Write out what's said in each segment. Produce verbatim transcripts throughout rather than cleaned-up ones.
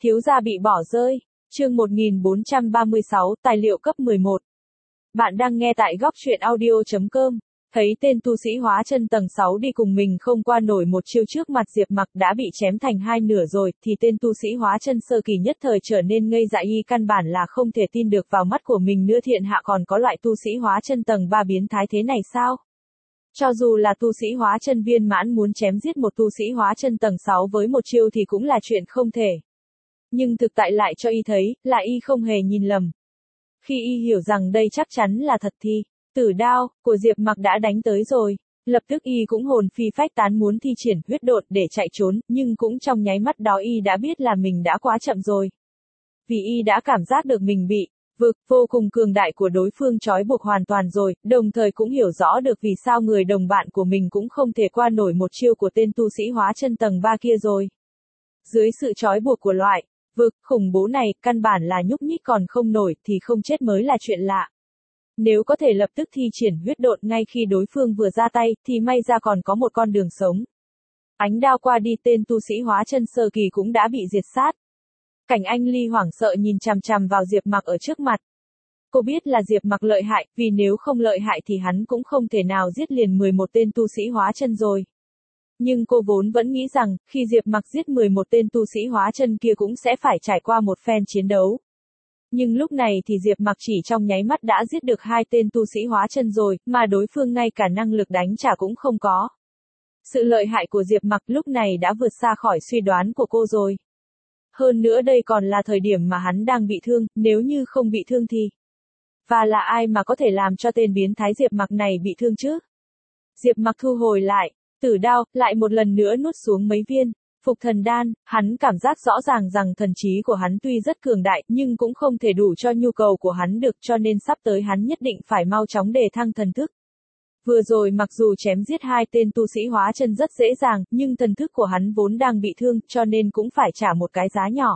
Thiếu gia bị bỏ rơi. Chương một nghìn bốn trăm ba mươi sáu, tài liệu cấp mười một. Bạn đang nghe tại góc truyện audio chấm com. Thấy tên tu sĩ hóa chân tầng sáu đi cùng mình không qua nổi một chiêu trước mặt Diệp Mặc đã bị chém thành hai nửa rồi, thì tên tu sĩ hóa chân sơ kỳ nhất thời trở nên ngây dại, y căn bản là không thể tin được vào mắt của mình nữa. Thiên hạ còn có loại tu sĩ hóa chân tầng ba biến thái thế này sao? Cho dù là tu sĩ hóa chân viên mãn muốn chém giết một tu sĩ hóa chân tầng sáu với một chiêu thì cũng là chuyện không thể. Nhưng thực tại lại cho y thấy, là y không hề nhìn lầm. Khi y hiểu rằng đây chắc chắn là thật thì, tử đao của Diệp Mặc đã đánh tới rồi. Lập tức y cũng hồn phi phách tán muốn thi triển huyết độn để chạy trốn, nhưng cũng trong nháy mắt đó y đã biết là mình đã quá chậm rồi. Vì y đã cảm giác được mình bị vực vô cùng cường đại của đối phương trói buộc hoàn toàn rồi, đồng thời cũng hiểu rõ được vì sao người đồng bạn của mình cũng không thể qua nổi một chiêu của tên tu sĩ hóa chân tầng ba kia rồi. Dưới sự trói buộc của loại vực khủng bố này, căn bản là nhúc nhích còn không nổi thì không chết mới là chuyện lạ. Nếu có thể lập tức thi triển huyết độn ngay khi đối phương vừa ra tay, thì may ra còn có một con đường sống. Ánh đao qua đi, tên tu sĩ hóa chân sơ kỳ cũng đã bị diệt sát. Cảnh Anh Ly hoảng sợ nhìn chằm chằm vào Diệp Mặc ở trước mặt. Cô biết là Diệp Mặc lợi hại, vì nếu không lợi hại thì hắn cũng không thể nào giết liền mười một tên tu sĩ hóa chân rồi. Nhưng cô vốn vẫn nghĩ rằng, khi Diệp Mặc giết mười một tên tu sĩ hóa chân kia cũng sẽ phải trải qua một phen chiến đấu. Nhưng lúc này thì Diệp Mặc chỉ trong nháy mắt đã giết được hai tên tu sĩ hóa chân rồi, mà đối phương ngay cả năng lực đánh trả cũng không có. Sự lợi hại của Diệp Mặc lúc này đã vượt xa khỏi suy đoán của cô rồi. Hơn nữa đây còn là thời điểm mà hắn đang bị thương, nếu như không bị thương thì... Và là ai mà có thể làm cho tên biến thái Diệp Mặc này bị thương chứ? Diệp Mặc thu hồi lại tử đao, lại một lần nữa nuốt xuống mấy viên phục thần đan. Hắn cảm giác rõ ràng rằng thần trí của hắn tuy rất cường đại, nhưng cũng không thể đủ cho nhu cầu của hắn được, cho nên sắp tới hắn nhất định phải mau chóng đề thăng thần thức. Vừa rồi mặc dù chém giết hai tên tu sĩ hóa chân rất dễ dàng, nhưng thần thức của hắn vốn đang bị thương, cho nên cũng phải trả một cái giá nhỏ.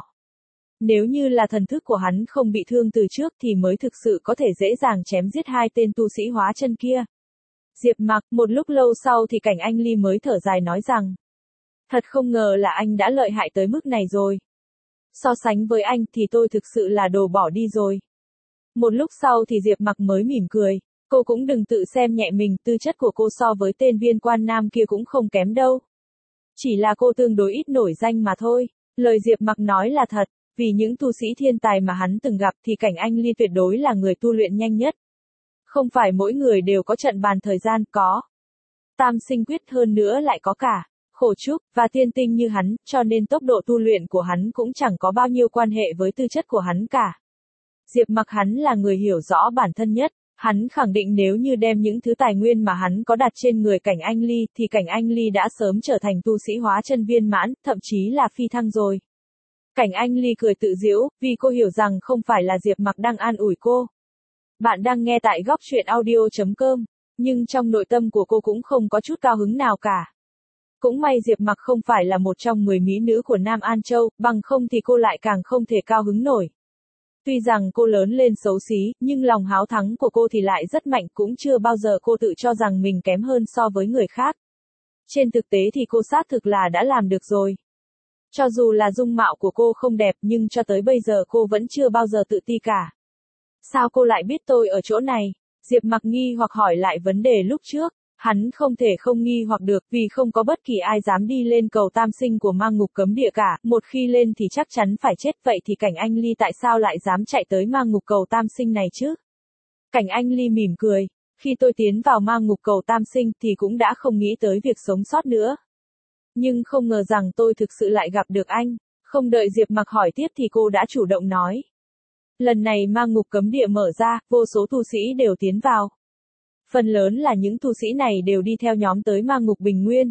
Nếu như là thần thức của hắn không bị thương từ trước thì mới thực sự có thể dễ dàng chém giết hai tên tu sĩ hóa chân kia. Diệp Mặc, một lúc lâu sau thì Cảnh Anh Ly mới thở dài nói rằng, thật không ngờ là anh đã lợi hại tới mức này rồi. So sánh với anh thì tôi thực sự là đồ bỏ đi rồi. Một lúc sau thì Diệp Mặc mới mỉm cười, cô cũng đừng tự xem nhẹ mình, tư chất của cô so với tên viên quan nam kia cũng không kém đâu. Chỉ là cô tương đối ít nổi danh mà thôi. Lời Diệp Mặc nói là thật, vì những tu sĩ thiên tài mà hắn từng gặp thì Cảnh Anh Ly tuyệt đối là người tu luyện nhanh nhất. Không phải mỗi người đều có trận bàn thời gian, có tam sinh quyết, hơn nữa lại có cả khổ trúc và tiên tinh như hắn, cho nên tốc độ tu luyện của hắn cũng chẳng có bao nhiêu quan hệ với tư chất của hắn cả. Diệp Mặc hắn là người hiểu rõ bản thân nhất, hắn khẳng định nếu như đem những thứ tài nguyên mà hắn có đặt trên người Cảnh Anh Ly thì Cảnh Anh Ly đã sớm trở thành tu sĩ hóa chân viên mãn, thậm chí là phi thăng rồi. Cảnh Anh Ly cười tự giễu, vì cô hiểu rằng không phải là Diệp Mặc đang an ủi cô. Bạn đang nghe tại góc truyện audio chấm com, nhưng trong nội tâm của cô cũng không có chút cao hứng nào cả. Cũng may Diệp Mặc không phải là một trong mười mỹ nữ của Nam An Châu, bằng không thì cô lại càng không thể cao hứng nổi. Tuy rằng cô lớn lên xấu xí, nhưng lòng háo thắng của cô thì lại rất mạnh, cũng chưa bao giờ cô tự cho rằng mình kém hơn so với người khác. Trên thực tế thì cô xác thực là đã làm được rồi. Cho dù là dung mạo của cô không đẹp, nhưng cho tới bây giờ cô vẫn chưa bao giờ tự ti cả. Sao cô lại biết tôi ở chỗ này? Diệp Mặc nghi hoặc hỏi lại vấn đề lúc trước. Hắn không thể không nghi hoặc được, vì không có bất kỳ ai dám đi lên cầu tam sinh của ma ngục cấm địa cả, một khi lên thì chắc chắn phải chết, vậy thì Cảnh Anh Ly tại sao lại dám chạy tới ma ngục cầu tam sinh này chứ? Cảnh Anh Ly mỉm cười, khi tôi tiến vào ma ngục cầu tam sinh thì cũng đã không nghĩ tới việc sống sót nữa. Nhưng không ngờ rằng tôi thực sự lại gặp được anh. Không đợi Diệp Mặc hỏi tiếp thì cô đã chủ động nói. Lần này ma ngục cấm địa mở ra, vô số tu sĩ đều tiến vào. Phần lớn là những tu sĩ này đều đi theo nhóm tới ma ngục Bình Nguyên.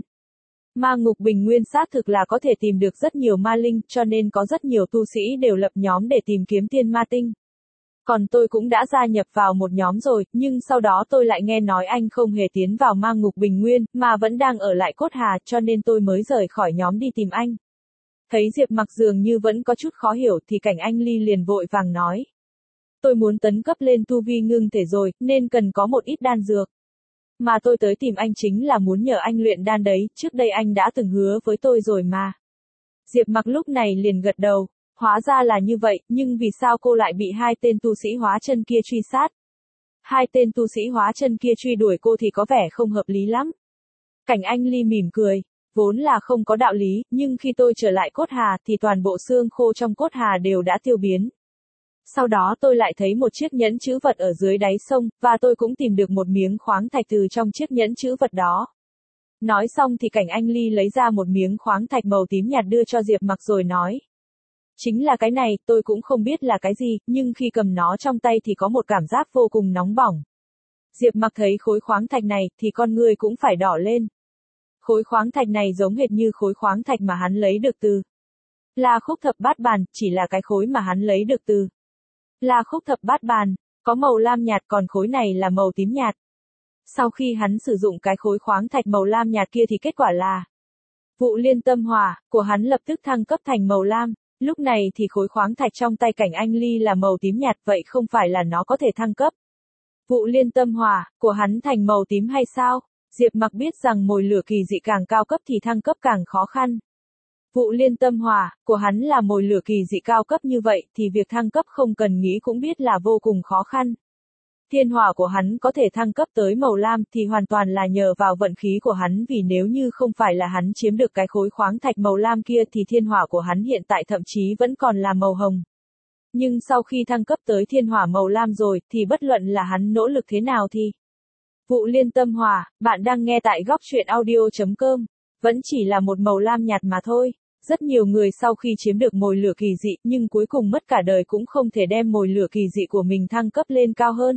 Ma ngục Bình Nguyên xác thực là có thể tìm được rất nhiều ma linh, cho nên có rất nhiều tu sĩ đều lập nhóm để tìm kiếm tiên ma tinh. Còn tôi cũng đã gia nhập vào một nhóm rồi, nhưng sau đó tôi lại nghe nói anh không hề tiến vào ma ngục Bình Nguyên, mà vẫn đang ở lại Cốt Hà, cho nên tôi mới rời khỏi nhóm đi tìm anh. Thấy Diệp Mặc dường như vẫn có chút khó hiểu thì Cảnh Anh Ly liền vội vàng nói. Tôi muốn tấn cấp lên tu vi ngưng thể rồi, nên cần có một ít đan dược. Mà tôi tới tìm anh chính là muốn nhờ anh luyện đan đấy, trước đây anh đã từng hứa với tôi rồi mà. Diệp Mặc lúc này liền gật đầu. Hóa ra là như vậy, nhưng vì sao cô lại bị hai tên tu sĩ hóa chân kia truy sát? Hai tên tu sĩ hóa chân kia truy đuổi cô thì có vẻ không hợp lý lắm. Cảnh Anh Ly mỉm cười, vốn là không có đạo lý, nhưng khi tôi trở lại cốt hà thì toàn bộ xương khô trong cốt hà đều đã tiêu biến. Sau đó tôi lại thấy một chiếc nhẫn chữ vật ở dưới đáy sông, và tôi cũng tìm được một miếng khoáng thạch từ trong chiếc nhẫn chữ vật đó. Nói xong thì Cảnh Anh Ly lấy ra một miếng khoáng thạch màu tím nhạt đưa cho Diệp Mặc rồi nói. Chính là cái này, tôi cũng không biết là cái gì, nhưng khi cầm nó trong tay thì có một cảm giác vô cùng nóng bỏng. Diệp Mặc thấy khối khoáng thạch này thì con người cũng phải đỏ lên. Khối khoáng thạch này giống hệt như khối khoáng thạch mà hắn lấy được từ La Khúc Thập Bát Bàn, chỉ là cái khối mà hắn lấy được từ La Khúc Thập Bát Bàn, có màu lam nhạt còn khối này là màu tím nhạt. Sau khi hắn sử dụng cái khối khoáng thạch màu lam nhạt kia thì kết quả là Vụ Liên Tâm Hỏa của hắn lập tức thăng cấp thành màu lam. Lúc này thì khối khoáng thạch trong tay Cảnh Anh Ly là màu tím nhạt, vậy không phải là nó có thể thăng cấp. Vụ Liên Tâm Hỏa của hắn thành màu tím hay sao? Diệp Mặc biết rằng mồi lửa kỳ dị càng cao cấp thì thăng cấp càng khó khăn. Vụ Liên Tâm Hỏa của hắn là mồi lửa kỳ dị cao cấp như vậy thì việc thăng cấp không cần nghĩ cũng biết là vô cùng khó khăn. Thiên hỏa của hắn có thể thăng cấp tới màu lam thì hoàn toàn là nhờ vào vận khí của hắn, vì nếu như không phải là hắn chiếm được cái khối khoáng thạch màu lam kia thì thiên hỏa của hắn hiện tại thậm chí vẫn còn là màu hồng. Nhưng sau khi thăng cấp tới thiên hỏa màu lam rồi thì bất luận là hắn nỗ lực thế nào thì Vụ Liên Tâm Hỏa, bạn đang nghe tại góc truyện audio chấm com, vẫn chỉ là một màu lam nhạt mà thôi. Rất nhiều người sau khi chiếm được mồi lửa kỳ dị nhưng cuối cùng mất cả đời cũng không thể đem mồi lửa kỳ dị của mình thăng cấp lên cao hơn.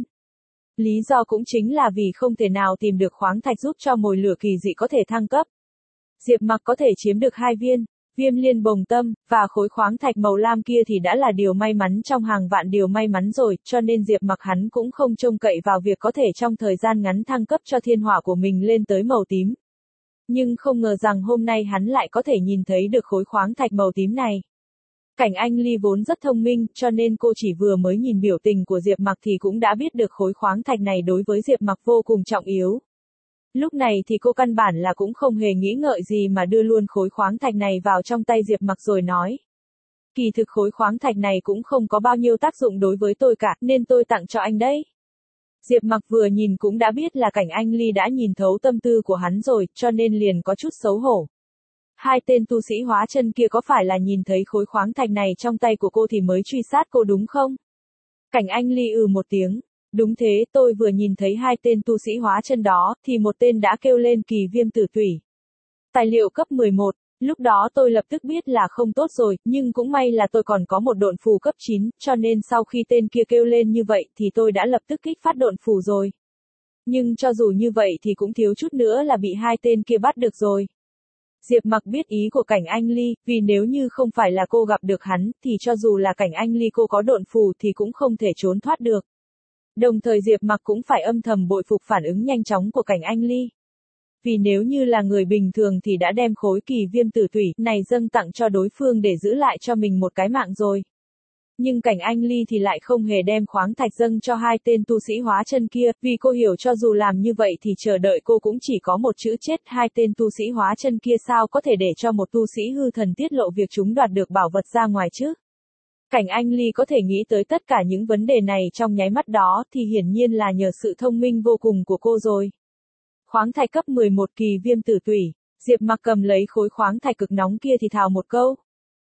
Lý do cũng chính là vì không thể nào tìm được khoáng thạch giúp cho mồi lửa kỳ dị có thể thăng cấp. Diệp Mặc có thể chiếm được hai viên Viêm Liên Bồng Tâm và khối khoáng thạch màu lam kia thì đã là điều may mắn trong hàng vạn điều may mắn rồi, cho nên Diệp Mặc hắn cũng không trông cậy vào việc có thể trong thời gian ngắn thăng cấp cho thiên hỏa của mình lên tới màu tím. Nhưng không ngờ rằng hôm nay hắn lại có thể nhìn thấy được khối khoáng thạch màu tím này. Cảnh Anh Ly vốn rất thông minh, cho nên cô chỉ vừa mới nhìn biểu tình của Diệp Mặc thì cũng đã biết được khối khoáng thạch này đối với Diệp Mặc vô cùng trọng yếu. Lúc này thì cô căn bản là cũng không hề nghĩ ngợi gì mà đưa luôn khối khoáng thạch này vào trong tay Diệp Mặc rồi nói. Kỳ thực khối khoáng thạch này cũng không có bao nhiêu tác dụng đối với tôi cả, nên tôi tặng cho anh đấy. Diệp Mặc vừa nhìn cũng đã biết là Cảnh Anh Ly đã nhìn thấu tâm tư của hắn rồi, cho nên liền có chút xấu hổ. Hai tên tu sĩ hóa chân kia có phải là nhìn thấy khối khoáng thạch này trong tay của cô thì mới truy sát cô đúng không? Cảnh Anh Ly ừ một tiếng. Đúng thế, tôi vừa nhìn thấy hai tên tu sĩ hóa chân đó, thì một tên đã kêu lên kỳ viêm tử tủy. Tài liệu cấp mười một, lúc đó tôi lập tức biết là không tốt rồi, nhưng cũng may là tôi còn có một độn phù cấp chín, cho nên sau khi tên kia kêu lên như vậy thì tôi đã lập tức kích phát độn phù rồi. Nhưng cho dù như vậy thì cũng thiếu chút nữa là bị hai tên kia bắt được rồi. Diệp Mặc biết ý của Cảnh Anh Ly, vì nếu như không phải là cô gặp được hắn, thì cho dù là Cảnh Anh Ly cô có độn phù thì cũng không thể trốn thoát được. Đồng thời Diệp Mặc cũng phải âm thầm bội phục phản ứng nhanh chóng của Cảnh Anh Ly. Vì nếu như là người bình thường thì đã đem khối kỳ viêm tử tủy này dâng tặng cho đối phương để giữ lại cho mình một cái mạng rồi. Nhưng Cảnh Anh Ly thì lại không hề đem khoáng thạch dâng cho hai tên tu sĩ hóa chân kia, vì cô hiểu cho dù làm như vậy thì chờ đợi cô cũng chỉ có một chữ chết. Hai tên tu sĩ hóa chân kia sao có thể để cho một tu sĩ hư thần tiết lộ việc chúng đoạt được bảo vật ra ngoài chứ? Cảnh Anh Ly có thể nghĩ tới tất cả những vấn đề này trong nháy mắt đó thì hiển nhiên là nhờ sự thông minh vô cùng của cô rồi. Khoáng thạch cấp mười một kỳ viêm tử tủy, Diệp Mặc cầm lấy khối khoáng thạch cực nóng kia thì thào một câu.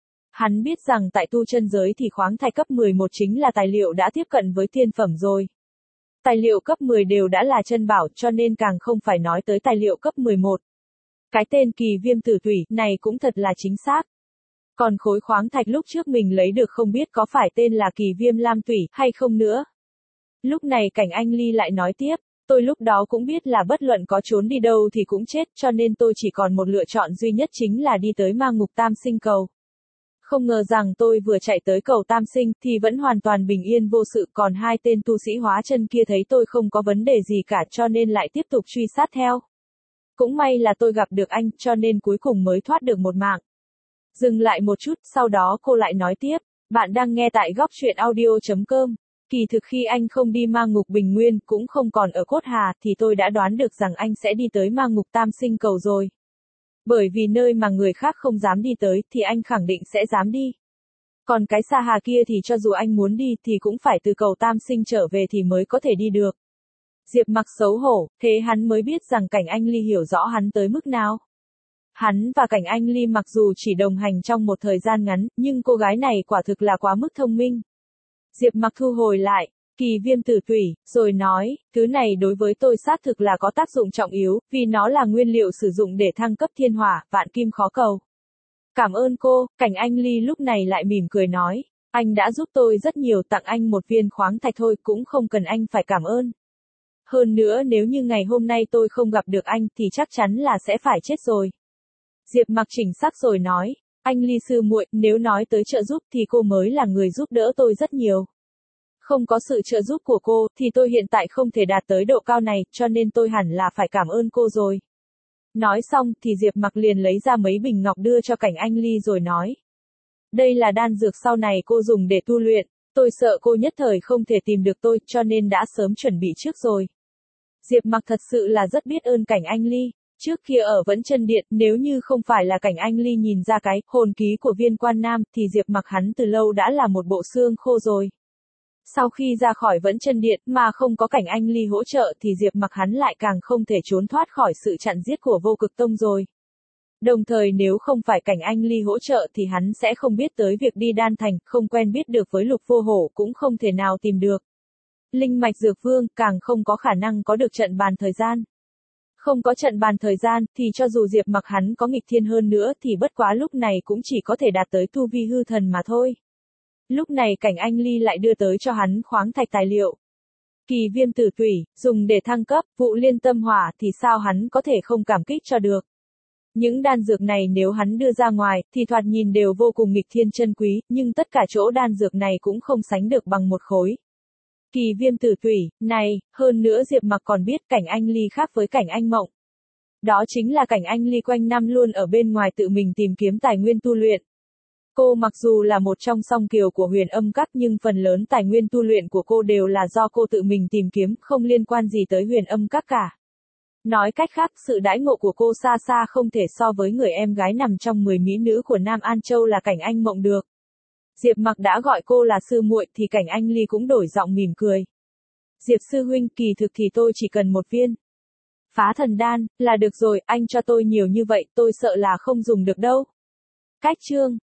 Hắn biết rằng tại tu chân giới thì khoáng thạch cấp mười một chính là tài liệu đã tiếp cận với tiên phẩm rồi. Tài liệu cấp mười đều đã là chân bảo cho nên càng không phải nói tới tài liệu cấp mười một. Cái tên kỳ viêm tử tủy này cũng thật là chính xác. Còn khối khoáng thạch lúc trước mình lấy được không biết có phải tên là kỳ viêm lam tủy hay không nữa. Lúc này Cảnh Anh Ly lại nói tiếp, tôi lúc đó cũng biết là bất luận có trốn đi đâu thì cũng chết, cho nên tôi chỉ còn một lựa chọn duy nhất chính là đi tới ma ngục tam sinh cầu. Không ngờ rằng tôi vừa chạy tới cầu tam sinh thì vẫn hoàn toàn bình yên vô sự, còn hai tên tu sĩ hóa chân kia thấy tôi không có vấn đề gì cả cho nên lại tiếp tục truy sát theo. Cũng may là tôi gặp được anh cho nên cuối cùng mới thoát được một mạng. Dừng lại một chút, sau đó cô lại nói tiếp, bạn đang nghe tại góc truyện audio chấm com. Kỳ thực khi anh không đi ma ngục Bình Nguyên cũng không còn ở Cốt Hà thì tôi đã đoán được rằng anh sẽ đi tới ma ngục Tam Sinh Cầu rồi. Bởi vì nơi mà người khác không dám đi tới thì anh khẳng định sẽ dám đi. Còn cái Sa Hà kia thì cho dù anh muốn đi thì cũng phải từ cầu Tam Sinh trở về thì mới có thể đi được. Diệp Mặc xấu hổ, thế hắn mới biết rằng Cảnh Anh Ly hiểu rõ hắn tới mức nào. Hắn và Cảnh Anh Ly mặc dù chỉ đồng hành trong một thời gian ngắn, nhưng cô gái này quả thực là quá mức thông minh. Diệp Mặc thu hồi lại, kỳ viêm tử tủy, rồi nói, thứ này đối với tôi xác thực là có tác dụng trọng yếu, vì nó là nguyên liệu sử dụng để thăng cấp thiên hỏa, vạn kim khó cầu. Cảm ơn cô, Cảnh Anh Ly lúc này lại mỉm cười nói, anh đã giúp tôi rất nhiều, tặng anh một viên khoáng thạch thôi cũng không cần anh phải cảm ơn. Hơn nữa nếu như ngày hôm nay tôi không gặp được anh thì chắc chắn là sẽ phải chết rồi. Diệp Mặc chỉnh sắc rồi nói, anh Ly sư muội, nếu nói tới trợ giúp thì cô mới là người giúp đỡ tôi rất nhiều. Không có sự trợ giúp của cô thì tôi hiện tại không thể đạt tới độ cao này, cho nên tôi hẳn là phải cảm ơn cô rồi. Nói xong thì Diệp Mặc liền lấy ra mấy bình ngọc đưa cho Cảnh Anh Ly rồi nói. Đây là đan dược sau này cô dùng để tu luyện, tôi sợ cô nhất thời không thể tìm được tôi cho nên đã sớm chuẩn bị trước rồi. Diệp Mặc thật sự là rất biết ơn Cảnh Anh Ly. Trước kia ở Vẫn Chân Điện, nếu như không phải là Cảnh Anh Ly nhìn ra cái hồn ký của Viên Quan Nam thì Diệp Mặc hắn từ lâu đã là một bộ xương khô rồi. Sau khi ra khỏi Vẫn Chân Điện mà không có Cảnh Anh Ly hỗ trợ thì Diệp Mặc hắn lại càng không thể trốn thoát khỏi sự chặn giết của Vô Cực Tông rồi. Đồng thời nếu không phải Cảnh Anh Ly hỗ trợ thì hắn sẽ không biết tới việc đi đan thành, không quen biết được với Lục Vô Hổ cũng không thể nào tìm được. Linh mạch dược vương càng không có khả năng có được trận bàn thời gian. Không có trận bàn thời gian thì cho dù Diệp Mặc hắn có nghịch thiên hơn nữa thì bất quá lúc này cũng chỉ có thể đạt tới tu vi hư thần mà thôi. Lúc này Cảnh Anh Ly lại đưa tới cho hắn khoáng thạch tài liệu. Kỳ viêm tử tủy, dùng để thăng cấp, vụ liên tâm hỏa thì sao hắn có thể không cảm kích cho được. Những đan dược này nếu hắn đưa ra ngoài thì thoạt nhìn đều vô cùng nghịch thiên chân quý, nhưng tất cả chỗ đan dược này cũng không sánh được bằng một khối. Kỳ viêm tử tủy, này, hơn nữa Diệp Mặc còn biết Cảnh Anh Ly khác với Cảnh Anh Mộng. Đó chính là Cảnh Anh Ly quanh năm luôn ở bên ngoài tự mình tìm kiếm tài nguyên tu luyện. Cô mặc dù là một trong song kiều của Huyền Âm Các nhưng phần lớn tài nguyên tu luyện của cô đều là do cô tự mình tìm kiếm, không liên quan gì tới Huyền Âm Các cả. Nói cách khác, sự đãi ngộ của cô xa xa không thể so với người em gái nằm trong mười mỹ nữ của Nam An Châu là Cảnh Anh Mộng được. Diệp Mặc đã gọi cô là sư muội thì Cảnh Anh Ly cũng đổi giọng mỉm cười. Diệp sư huynh, kỳ thực thì tôi chỉ cần một viên phá thần đan, là được rồi, anh cho tôi nhiều như vậy tôi sợ là không dùng được đâu. Cách chương